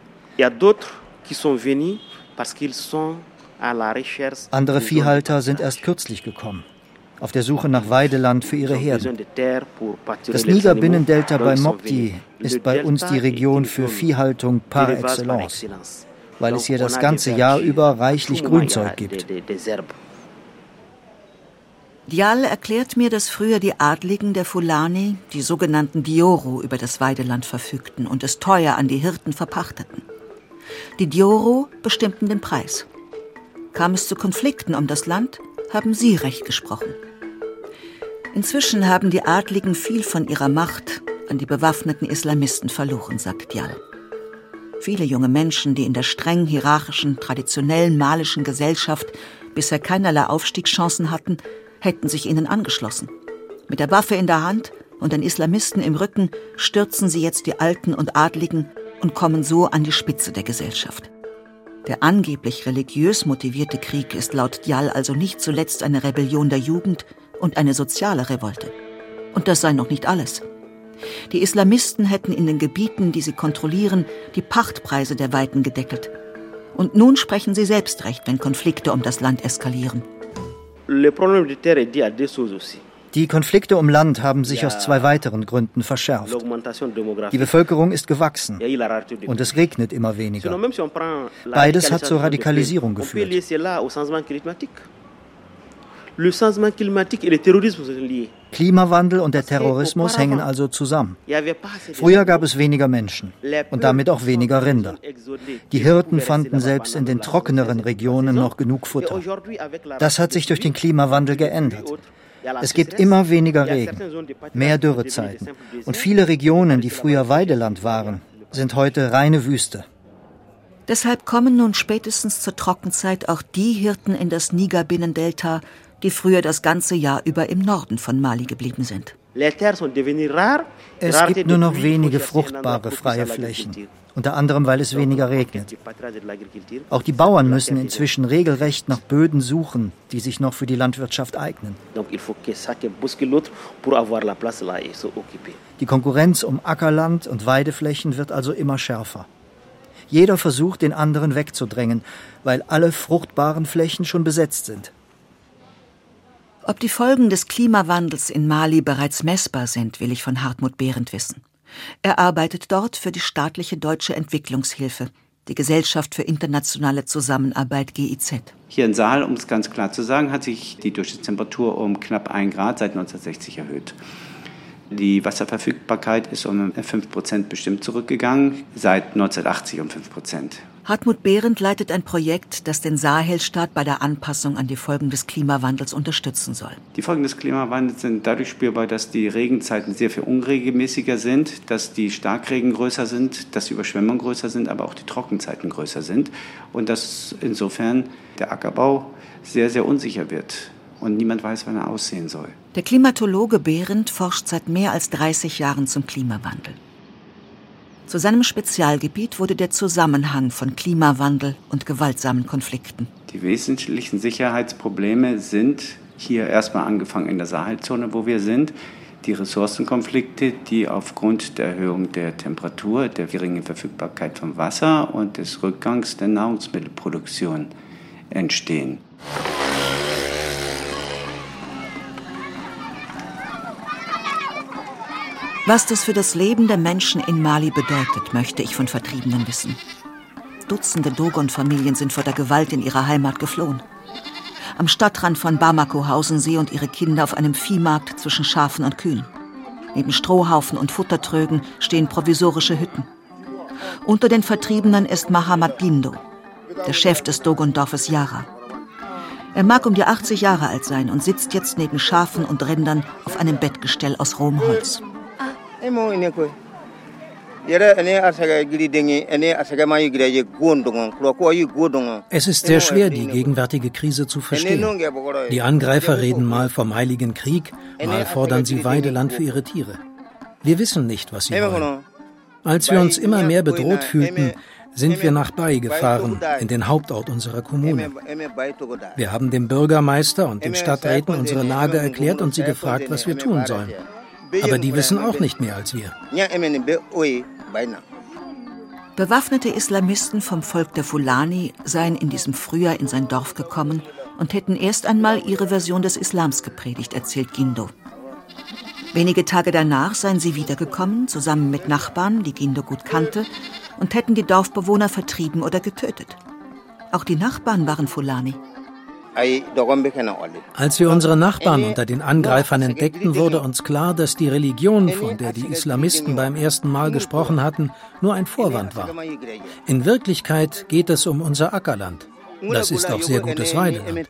Andere Viehhalter sind erst kürzlich gekommen, auf der Suche nach Weideland für ihre Herden. Das Niger-Binnendelta bei Mopti ist bei uns die Region für Viehhaltung par excellence, weil es hier das ganze Jahr über reichlich Grünzeug gibt. Dial erklärt mir, dass früher die Adligen der Fulani, die sogenannten Dioro, über das Weideland verfügten und es teuer an die Hirten verpachteten. Die Dioro bestimmten den Preis. Kam es zu Konflikten um das Land, haben sie Recht gesprochen. Inzwischen haben die Adligen viel von ihrer Macht an die bewaffneten Islamisten verloren, sagt Dial. Viele junge Menschen, die in der streng hierarchischen, traditionellen malischen Gesellschaft bisher keinerlei Aufstiegschancen hatten, hätten sich ihnen angeschlossen. Mit der Waffe in der Hand und den Islamisten im Rücken stürzen sie jetzt die Alten und Adligen und kommen so an die Spitze der Gesellschaft. Der angeblich religiös motivierte Krieg ist laut Dial also nicht zuletzt eine Rebellion der Jugend und eine soziale Revolte. Und das sei noch nicht alles. Die Islamisten hätten in den Gebieten, die sie kontrollieren, die Pachtpreise der Weiden gedeckelt. Und nun sprechen sie selbst recht, wenn Konflikte um das Land eskalieren. Die Konflikte um Land haben sich aus zwei weiteren Gründen verschärft. Die Bevölkerung ist gewachsen und es regnet immer weniger. Beides hat zur Radikalisierung geführt. Klimawandel und der Terrorismus hängen also zusammen. Früher gab es weniger Menschen und damit auch weniger Rinder. Die Hirten fanden selbst in den trockeneren Regionen noch genug Futter. Das hat sich durch den Klimawandel geändert. Es gibt immer weniger Regen, mehr Dürrezeiten und viele Regionen, die früher Weideland waren, sind heute reine Wüste. Deshalb kommen nun spätestens zur Trockenzeit auch die Hirten in das Niger-Binnendelta, die früher das ganze Jahr über im Norden von Mali geblieben sind. Es gibt nur noch wenige fruchtbare freie Flächen, unter anderem, weil es weniger regnet. Auch die Bauern müssen inzwischen regelrecht nach Böden suchen, die sich noch für die Landwirtschaft eignen. Die Konkurrenz um Ackerland und Weideflächen wird also immer schärfer. Jeder versucht, den anderen wegzudrängen, weil alle fruchtbaren Flächen schon besetzt sind. Ob die Folgen des Klimawandels in Mali bereits messbar sind, will ich von Hartmut Behrendt wissen. Er arbeitet dort für die staatliche Deutsche Entwicklungshilfe, die Gesellschaft für internationale Zusammenarbeit G I Z. Hier in Saal, um es ganz klar zu sagen, hat sich die Durchschnittstemperatur um knapp ein Grad seit neunzehnhundertsechzig erhöht. Die Wasserverfügbarkeit ist um fünf Prozent bestimmt zurückgegangen, seit neunzehnhundertachtzig um fünf Prozent. Hartmut Behrendt leitet ein Projekt, das den Sahelstaat bei der Anpassung an die Folgen des Klimawandels unterstützen soll. Die Folgen des Klimawandels sind dadurch spürbar, dass die Regenzeiten sehr viel unregelmäßiger sind, dass die Starkregen größer sind, dass die Überschwemmungen größer sind, aber auch die Trockenzeiten größer sind und dass insofern der Ackerbau sehr, sehr unsicher wird und niemand weiß, wann er aussehen soll. Der Klimatologe Behrendt forscht seit mehr als dreißig Jahren zum Klimawandel. Zu seinem Spezialgebiet wurde der Zusammenhang von Klimawandel und gewaltsamen Konflikten. Die wesentlichen Sicherheitsprobleme sind hier erstmal angefangen in der Sahelzone, wo wir sind. Die Ressourcenkonflikte, die aufgrund der Erhöhung der Temperatur, der geringen Verfügbarkeit von Wasser und des Rückgangs der Nahrungsmittelproduktion entstehen. Was das für das Leben der Menschen in Mali bedeutet, möchte ich von Vertriebenen wissen. Dutzende Dogon-Familien sind vor der Gewalt in ihrer Heimat geflohen. Am Stadtrand von Bamako hausen sie und ihre Kinder auf einem Viehmarkt zwischen Schafen und Kühen. Neben Strohhaufen und Futtertrögen stehen provisorische Hütten. Unter den Vertriebenen ist Mahamat Gindo, der Chef des Dogon-Dorfes Yara. Er mag um die achtzig Jahre alt sein und sitzt jetzt neben Schafen und Rindern auf einem Bettgestell aus rohem Holz. Es ist sehr schwer, die gegenwärtige Krise zu verstehen. Die Angreifer reden mal vom Heiligen Krieg, mal fordern sie Weideland für ihre Tiere. Wir wissen nicht, was sie wollen. Als wir uns immer mehr bedroht fühlten, sind wir nach Bai gefahren, in den Hauptort unserer Kommune. Wir haben dem Bürgermeister und den Stadträten unsere Lage erklärt und sie gefragt, was wir tun sollen. Aber die wissen auch nicht mehr als wir. Bewaffnete Islamisten vom Volk der Fulani seien in diesem Frühjahr in sein Dorf gekommen und hätten erst einmal ihre Version des Islams gepredigt, erzählt Gindo. Wenige Tage danach seien sie wiedergekommen, zusammen mit Nachbarn, die Gindo gut kannte, und hätten die Dorfbewohner vertrieben oder getötet. Auch die Nachbarn waren Fulani. Als wir unsere Nachbarn unter den Angreifern entdeckten, wurde uns klar, dass die Religion, von der die Islamisten beim ersten Mal gesprochen hatten, nur ein Vorwand war. In Wirklichkeit geht es um unser Ackerland. Das ist auch sehr gutes Weideland.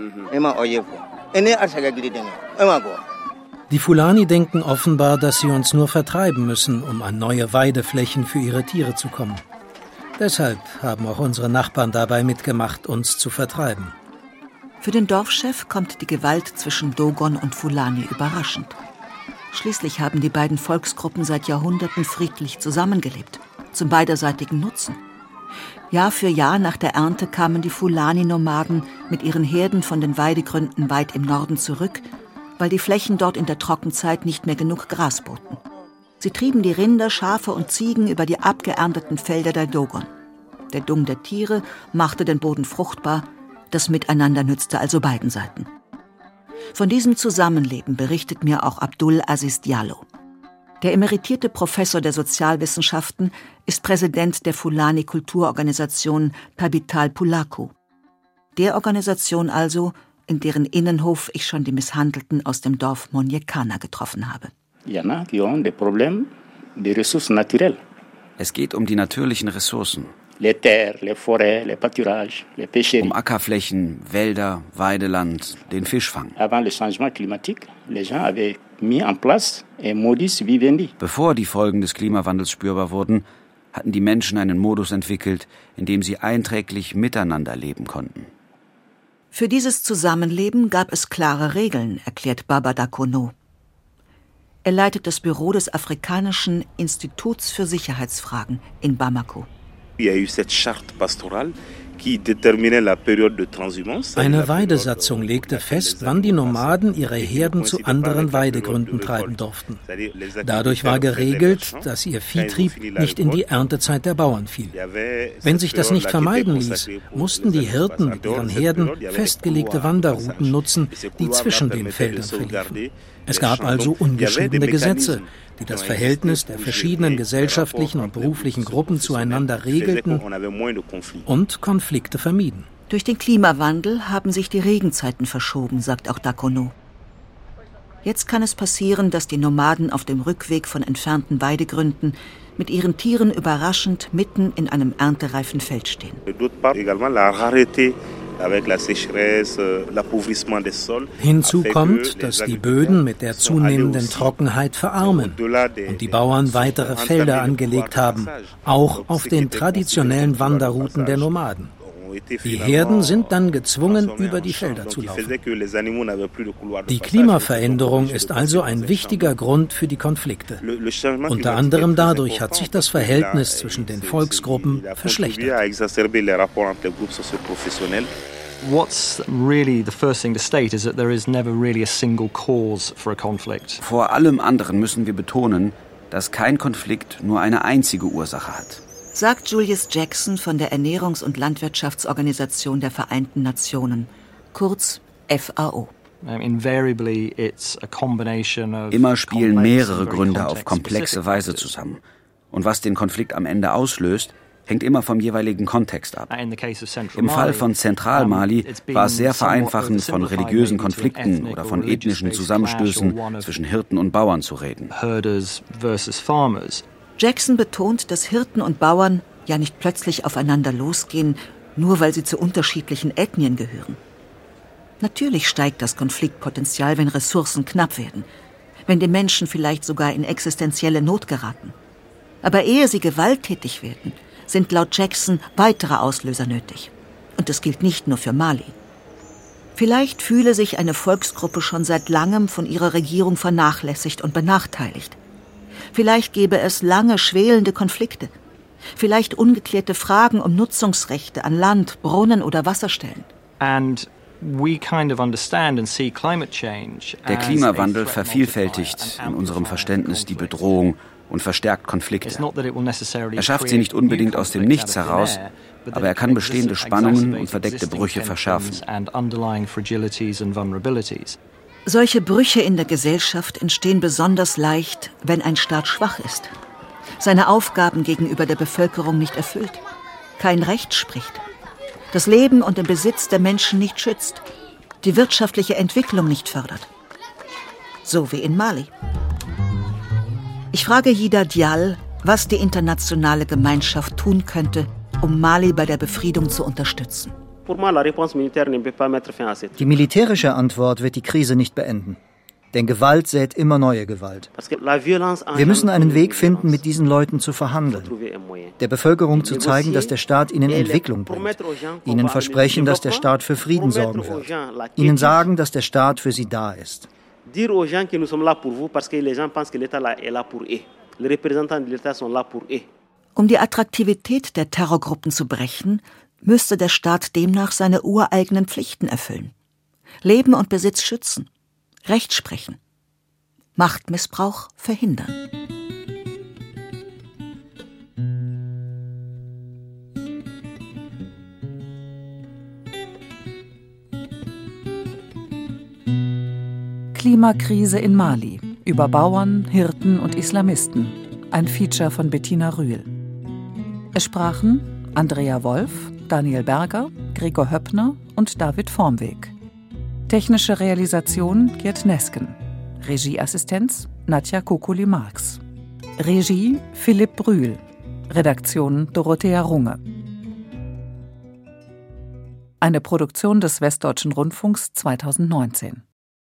Die Fulani denken offenbar, dass sie uns nur vertreiben müssen, um an neue Weideflächen für ihre Tiere zu kommen. Deshalb haben auch unsere Nachbarn dabei mitgemacht, uns zu vertreiben. Für den Dorfchef kommt die Gewalt zwischen Dogon und Fulani überraschend. Schließlich haben die beiden Volksgruppen seit Jahrhunderten friedlich zusammengelebt, zum beiderseitigen Nutzen. Jahr für Jahr nach der Ernte kamen die Fulani-Nomaden mit ihren Herden von den Weidegründen weit im Norden zurück, weil die Flächen dort in der Trockenzeit nicht mehr genug Gras boten. Sie trieben die Rinder, Schafe und Ziegen über die abgeernteten Felder der Dogon. Der Dung der Tiere machte den Boden fruchtbar, das Miteinander nützte also beiden Seiten. Von diesem Zusammenleben berichtet mir auch Abdul Aziz Diallo. Der emeritierte Professor der Sozialwissenschaften ist Präsident der Fulani-Kulturorganisation Tabital Pulaku. Der Organisation also, in deren Innenhof ich schon die Misshandelten aus dem Dorf Monyekana getroffen habe. Es geht um die natürlichen Ressourcen. Les terres, les forêts, les pâturages, les pêcheries. Um Ackerflächen, Wälder, Weideland, den Fischfang. Avant le changement climatique, les gens avaient mis en place un modus vivendi. Bevor die Folgen des Klimawandels spürbar wurden, hatten die Menschen einen Modus entwickelt, in dem sie einträglich miteinander leben konnten. Für dieses Zusammenleben gab es klare Regeln, erklärt Baba Dakono. Er leitet das Büro des Afrikanischen Instituts für Sicherheitsfragen in Bamako. Eine Weidesatzung legte fest, wann die Nomaden ihre Herden zu anderen Weidegründen treiben durften. Dadurch war geregelt, dass ihr Viehtrieb nicht in die Erntezeit der Bauern fiel. Wenn sich das nicht vermeiden ließ, mussten die Hirten mit ihren Herden festgelegte Wanderrouten nutzen, die zwischen den Feldern verliefen. Es gab also ungeschriebene Gesetze, die das Verhältnis der verschiedenen gesellschaftlichen und beruflichen Gruppen zueinander regelten und Konflikte vermieden. Durch den Klimawandel haben sich die Regenzeiten verschoben, sagt auch Dakono. Jetzt kann es passieren, dass die Nomaden auf dem Rückweg von entfernten Weidegründen mit ihren Tieren überraschend mitten in einem erntereifen Feld stehen. Hinzu kommt, dass die Böden mit der zunehmenden Trockenheit verarmen und die Bauern weitere Felder angelegt haben, auch auf den traditionellen Wanderrouten der Nomaden. Die Herden sind dann gezwungen, über die Felder zu laufen. Die Klimaveränderung ist also ein wichtiger Grund für die Konflikte. Unter anderem dadurch hat sich das Verhältnis zwischen den Volksgruppen verschlechtert. What's really the first thing to state is that there is never really a single cause for a conflict. Vor allem anderen müssen wir betonen, dass kein Konflikt nur eine einzige Ursache hat, sagt Julius Jackson von der Ernährungs- und Landwirtschaftsorganisation der Vereinten Nationen, kurz F A O. Immer spielen mehrere Gründe auf komplexe Weise zusammen. Und was den Konflikt am Ende auslöst, hängt immer vom jeweiligen Kontext ab. Im Fall von Zentralmali war es sehr vereinfachend, von religiösen Konflikten oder von ethnischen Zusammenstößen zwischen Hirten und Bauern zu reden. Jackson betont, dass Hirten und Bauern ja nicht plötzlich aufeinander losgehen, nur weil sie zu unterschiedlichen Ethnien gehören. Natürlich steigt das Konfliktpotenzial, wenn Ressourcen knapp werden, wenn die Menschen vielleicht sogar in existenzielle Not geraten. Aber ehe sie gewalttätig werden, sind laut Jackson weitere Auslöser nötig. Und das gilt nicht nur für Mali. Vielleicht fühle sich eine Volksgruppe schon seit langem von ihrer Regierung vernachlässigt und benachteiligt. Vielleicht gäbe es lange schwelende Konflikte. Vielleicht ungeklärte Fragen um Nutzungsrechte an Land, Brunnen oder Wasserstellen. Der Klimawandel vervielfältigt in unserem Verständnis die Bedrohung und verstärkt Konflikte. Er schafft sie nicht unbedingt aus dem Nichts heraus, aber er kann bestehende Spannungen und verdeckte Brüche verschärfen. Solche Brüche in der Gesellschaft entstehen besonders leicht, wenn ein Staat schwach ist, seine Aufgaben gegenüber der Bevölkerung nicht erfüllt, kein Recht spricht, das Leben und den Besitz der Menschen nicht schützt, die wirtschaftliche Entwicklung nicht fördert. So wie in Mali. Ich frage Yida Dial, was die internationale Gemeinschaft tun könnte, um Mali bei der Befriedung zu unterstützen. Die militärische Antwort wird die Krise nicht beenden. Denn Gewalt sät immer neue Gewalt. Wir müssen einen Weg finden, mit diesen Leuten zu verhandeln. Der Bevölkerung zu zeigen, dass der Staat ihnen Entwicklung bringt. Ihnen versprechen, dass der Staat für Frieden sorgen wird. Ihnen sagen, dass der Staat für sie da ist. Um die Attraktivität der Terrorgruppen zu brechen, müsste der Staat demnach seine ureigenen Pflichten erfüllen. Leben und Besitz schützen, Recht sprechen, Machtmissbrauch verhindern. Klimakrise in Mali. Über Bauern, Hirten und Islamisten. Ein Feature von Bettina Rühl. Es sprachen Andrea Wolf, Daniel Berger, Gregor Höppner und David Vormweg. Technische Realisation Gerd Nesken. Regieassistenz Nadja Kukuli-Marx. Regie Philipp Brühl. Redaktion Dorothea Runge. Eine Produktion des Westdeutschen Rundfunks zweitausendneunzehn.